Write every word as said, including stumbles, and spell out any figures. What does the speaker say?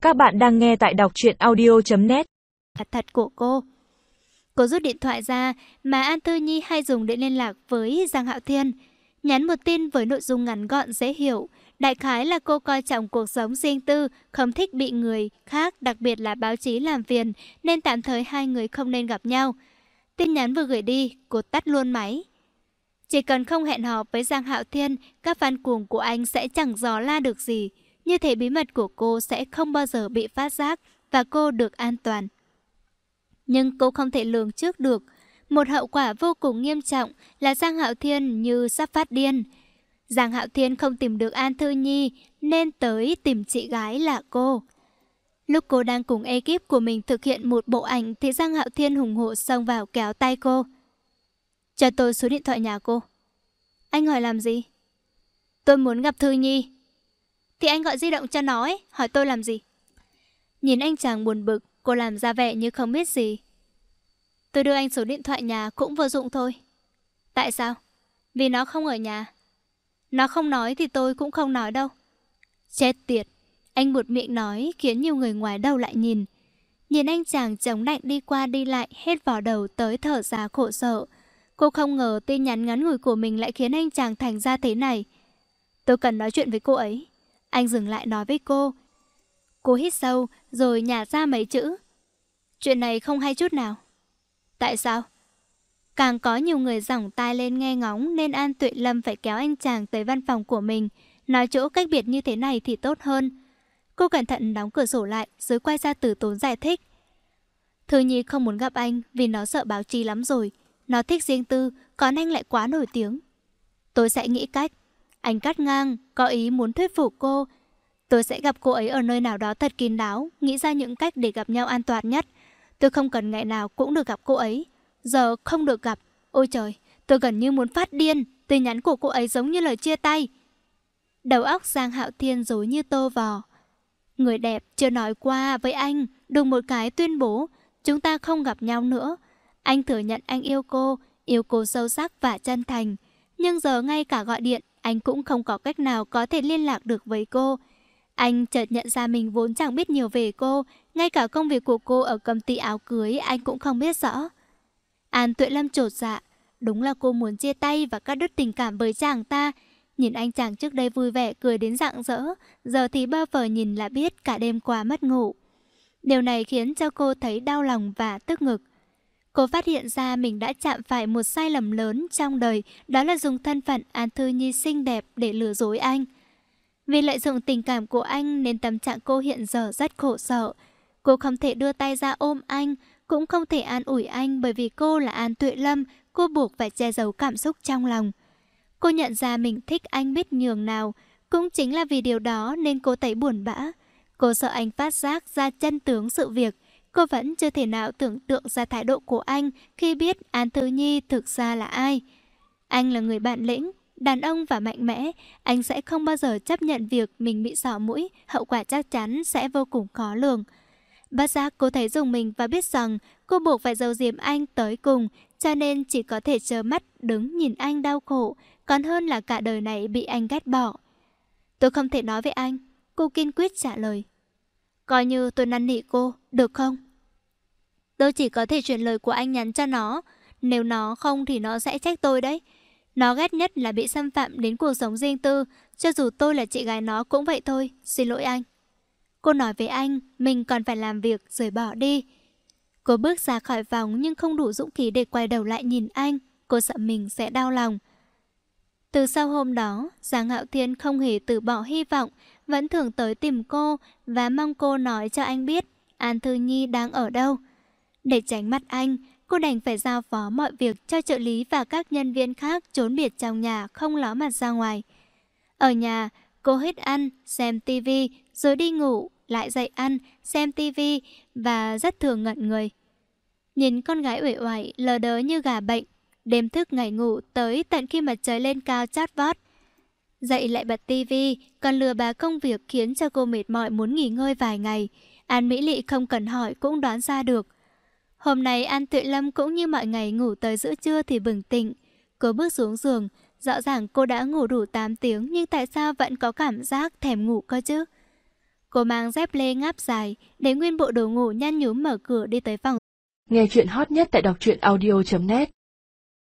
Các bạn đang nghe tại đọc truyện audio chấm net. Thật của cô. Cô rút điện thoại ra mà An Thư Nhi hay dùng để liên lạc với Giang Hạo Thiên. Nhắn một tin với nội dung ngắn gọn dễ hiểu. Đại khái là cô coi trọng cuộc sống riêng tư, không thích bị người khác, đặc biệt là báo chí làm phiền, nên tạm thời hai người không nên gặp nhau. Tin nhắn vừa gửi đi, cô tắt luôn máy. Chỉ cần không hẹn hò với Giang Hạo Thiên, các fan cuồng của anh sẽ chẳng dò la được gì. Như thế bí mật của cô sẽ không bao giờ bị phát giác và cô được an toàn. Nhưng cô không thể lường trước được một hậu quả vô cùng nghiêm trọng là Giang Hạo Thiên như sắp phát điên. Giang Hạo Thiên không tìm được An Thư Nhi nên tới tìm chị gái là cô. Lúc cô đang cùng ekip của mình thực hiện một bộ ảnh thì Giang Hạo Thiên hùng hổ xông vào kéo tay cô. Cho tôi số điện thoại nhà cô. Anh hỏi làm gì? Tôi muốn gặp Thư Nhi. Thì anh gọi di động cho nó ấy, hỏi tôi làm gì? Nhìn anh chàng buồn bực, cô làm ra vẻ như không biết gì. Tôi đưa anh số điện thoại nhà cũng vô dụng thôi. Tại sao? Vì nó không ở nhà. Nó không nói thì tôi cũng không nói đâu. Chết tiệt. Anh buột miệng nói khiến nhiều người ngoài đầu lại nhìn. Nhìn anh chàng chống nạnh đi qua đi lại hết vào đầu tới thở ra khổ sở. Cô không ngờ tin nhắn ngắn ngủi của mình lại khiến anh chàng thành ra thế này. Tôi cần nói chuyện với cô ấy. Anh dừng lại nói với cô. Cô hít sâu rồi nhả ra mấy chữ. Chuyện này không hay chút nào. Tại sao? Càng có nhiều người giỏng tai lên nghe ngóng nên An Tuệ Lâm phải kéo anh chàng tới văn phòng của mình. Nói chỗ cách biệt như thế này thì tốt hơn. Cô cẩn thận đóng cửa sổ lại rồi quay ra từ tốn giải thích. Thư Nhi không muốn gặp anh vì nó sợ báo chí lắm rồi. Nó thích riêng tư, còn anh lại quá nổi tiếng. Tôi sẽ nghĩ cách. Anh cắt ngang, có ý muốn thuyết phục cô. Tôi sẽ gặp cô ấy ở nơi nào đó thật kín đáo, nghĩ ra những cách để gặp nhau an toàn nhất. Tôi không cần ngày nào cũng được gặp cô ấy. Giờ không được gặp. Ôi trời, tôi gần như muốn phát điên. Tin nhắn của cô ấy giống như lời chia tay. Đầu óc Giang Hạo Thiên rối như tơ vò. Người đẹp chưa nói qua với anh, đùng một cái tuyên bố chúng ta không gặp nhau nữa. Anh thừa nhận anh yêu cô, yêu cô sâu sắc và chân thành. Nhưng giờ ngay cả gọi điện, anh cũng không có cách nào có thể liên lạc được với cô. Anh chợt nhận ra mình vốn chẳng biết nhiều về cô, ngay cả công việc của cô ở công ty áo cưới anh cũng không biết rõ. An Tuệ Lâm chột dạ, đúng là cô muốn chia tay và cắt đứt tình cảm với chàng ta. Nhìn anh chàng trước đây vui vẻ cười đến rạng rỡ, giờ thì bơ phờ nhìn là biết cả đêm qua mất ngủ. Điều này khiến cho cô thấy đau lòng và tức ngực. Cô phát hiện ra mình đã chạm phải một sai lầm lớn trong đời, đó là dùng thân phận An Thư Nhi xinh đẹp để lừa dối anh. Vì lợi dụng tình cảm của anh nên tâm trạng cô hiện giờ rất khổ sở. Cô không thể đưa tay ra ôm anh, cũng không thể an ủi anh bởi vì cô là An Tuệ Lâm, cô buộc phải che giấu cảm xúc trong lòng. Cô nhận ra mình thích anh biết nhường nào, cũng chính là vì điều đó nên cô thấy buồn bã. Cô sợ anh phát giác ra chân tướng sự việc. Cô vẫn chưa thể nào tưởng tượng ra thái độ của anh khi biết An Thư Nhi thực ra là ai. Anh là người bản lĩnh, đàn ông và mạnh mẽ. Anh sẽ không bao giờ chấp nhận việc mình bị xỏ mũi, hậu quả chắc chắn sẽ vô cùng khó lường. Bất giác cô thấy dùng mình và biết rằng cô buộc phải giấu giếm anh tới cùng, cho nên chỉ có thể trơ mắt đứng nhìn anh đau khổ, còn hơn là cả đời này bị anh ghét bỏ. Tôi không thể nói với anh, cô kiên quyết trả lời. Coi như tôi năn nỉ cô, được không? Tôi chỉ có thể chuyển lời của anh nhắn cho nó. Nếu nó không thì nó sẽ trách tôi đấy. Nó ghét nhất là bị xâm phạm đến cuộc sống riêng tư. Cho dù tôi là chị gái nó cũng vậy thôi. Xin lỗi anh. Cô nói với anh mình còn phải làm việc rồi bỏ đi. Cô bước ra khỏi phòng nhưng không đủ dũng khí để quay đầu lại nhìn anh. Cô sợ mình sẽ đau lòng. Từ sau hôm đó, Giang Hạo Thiên không hề từ bỏ hy vọng, vẫn thường tới tìm cô và mong cô nói cho anh biết An Thư Nhi đang ở đâu. Để tránh mắt anh, cô đành phải giao phó mọi việc cho trợ lý và các nhân viên khác trốn biệt trong nhà không ló mặt ra ngoài. Ở nhà, cô hết ăn, xem tivi, rồi đi ngủ, lại dậy ăn, xem tivi và rất thường ngẩn người. Nhìn con gái uể oải, lờ đớ như gà bệnh, đêm thức ngày ngủ tới tận khi mặt trời lên cao chót vót. Dậy lại bật tivi, còn lừa bà công việc khiến cho cô mệt mỏi muốn nghỉ ngơi vài ngày. An Mỹ Lị không cần hỏi cũng đoán ra được. Hôm nay An Tuệ Lâm cũng như mọi ngày ngủ tới giữa trưa thì bừng tỉnh. Cô bước xuống giường, rõ ràng cô đã ngủ đủ tám tiếng nhưng tại sao vẫn có cảm giác thèm ngủ cơ chứ? Cô mang dép lê ngáp dài, để nguyên bộ đồ ngủ nhăn nhúm mở cửa đi tới phòng. Nghe chuyện hot nhất tại đọc truyện audio chấm net.